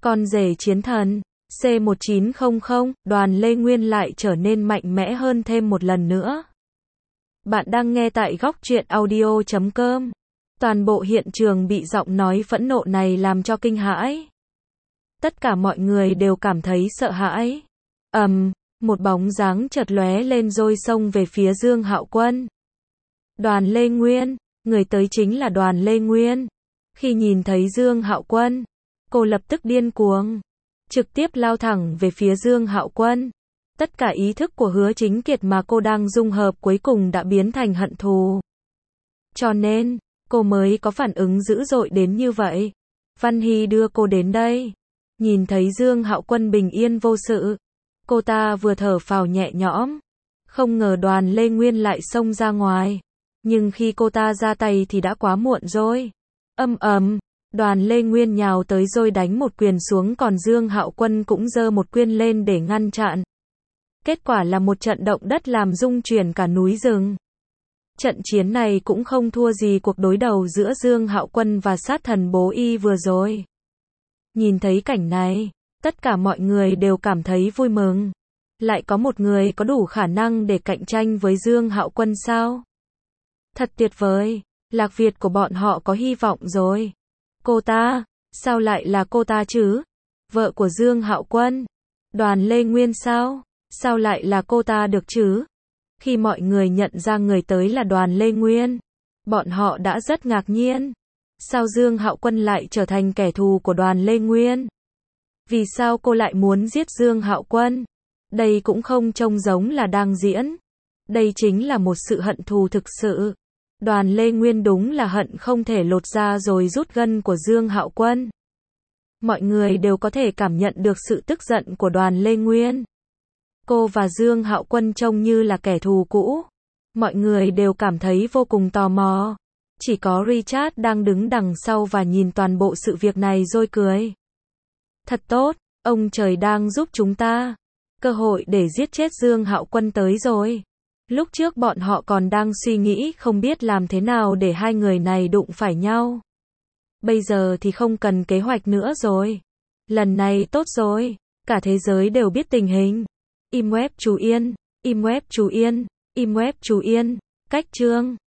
Con rể chiến thần. C1900, Đoàn Lê Nguyên lại trở nên mạnh mẽ hơn thêm một lần nữa. Bạn đang nghe tại góc truyện audio.com. Toàn bộ hiện trường bị giọng nói phẫn nộ này làm cho kinh hãi. Tất cả mọi người đều cảm thấy sợ hãi. Một bóng dáng chợt lóe lên rồi xông về phía Dương Hạo Quân. Đoàn Lê Nguyên, người tới chính là Đoàn Lê Nguyên. Khi nhìn thấy Dương Hạo Quân, cô lập tức điên cuồng, trực tiếp lao thẳng về phía Dương Hạo Quân. Tất cả ý thức của Hứa Chính Kiệt mà cô đang dung hợp cuối cùng đã biến thành hận thù. Cho nên, cô mới có phản ứng dữ dội đến như vậy. Văn Hy đưa cô đến đây. Nhìn thấy Dương Hạo Quân bình yên vô sự, cô ta vừa thở phào nhẹ nhõm. Không ngờ Đoàn Lê Nguyên lại xông ra ngoài. Nhưng khi cô ta ra tay thì đã quá muộn rồi. Đoàn Lê Nguyên nhào tới rồi đánh một quyền xuống, còn Dương Hạo Quân cũng giơ một quyền lên để ngăn chặn. Kết quả là một trận động đất làm rung chuyển cả núi rừng. Trận chiến này cũng không thua gì cuộc đối đầu giữa Dương Hạo Quân và sát thần Bố Y vừa rồi. Nhìn thấy cảnh này, tất cả mọi người đều cảm thấy vui mừng. Lại có một người có đủ khả năng để cạnh tranh với Dương Hạo Quân sao? Thật tuyệt vời, Lạc Việt của bọn họ có hy vọng rồi. Cô ta, sao lại là cô ta chứ? Vợ của Dương Hạo Quân, Đoàn Lê Nguyên sao? Sao lại là cô ta được chứ? Khi mọi người nhận ra người tới là Đoàn Lê Nguyên, bọn họ đã rất ngạc nhiên. Sao Dương Hạo Quân lại trở thành kẻ thù của Đoàn Lê Nguyên? Vì sao cô lại muốn giết Dương Hạo Quân? Đây cũng không trông giống là đang diễn. Đây chính là một sự hận thù thực sự. Đoàn Lê Nguyên đúng là hận không thể lột ra rồi rút gân của Dương Hạo Quân. Mọi người đều có thể cảm nhận được sự tức giận của Đoàn Lê Nguyên. Cô và Dương Hạo Quân trông như là kẻ thù cũ. Mọi người đều cảm thấy vô cùng tò mò. Chỉ có Richard đang đứng đằng sau và nhìn toàn bộ sự việc này rồi cười. Thật tốt, ông trời đang giúp chúng ta. Cơ hội để giết chết Dương Hạo Quân tới rồi. Lúc trước bọn họ còn đang suy nghĩ không biết làm thế nào để hai người này đụng phải nhau. Bây giờ thì không cần kế hoạch nữa rồi. Lần này tốt rồi, cả thế giới đều biết tình hình. Im web chú Yên, im web chú Yên, im web chú Yên, cách chương.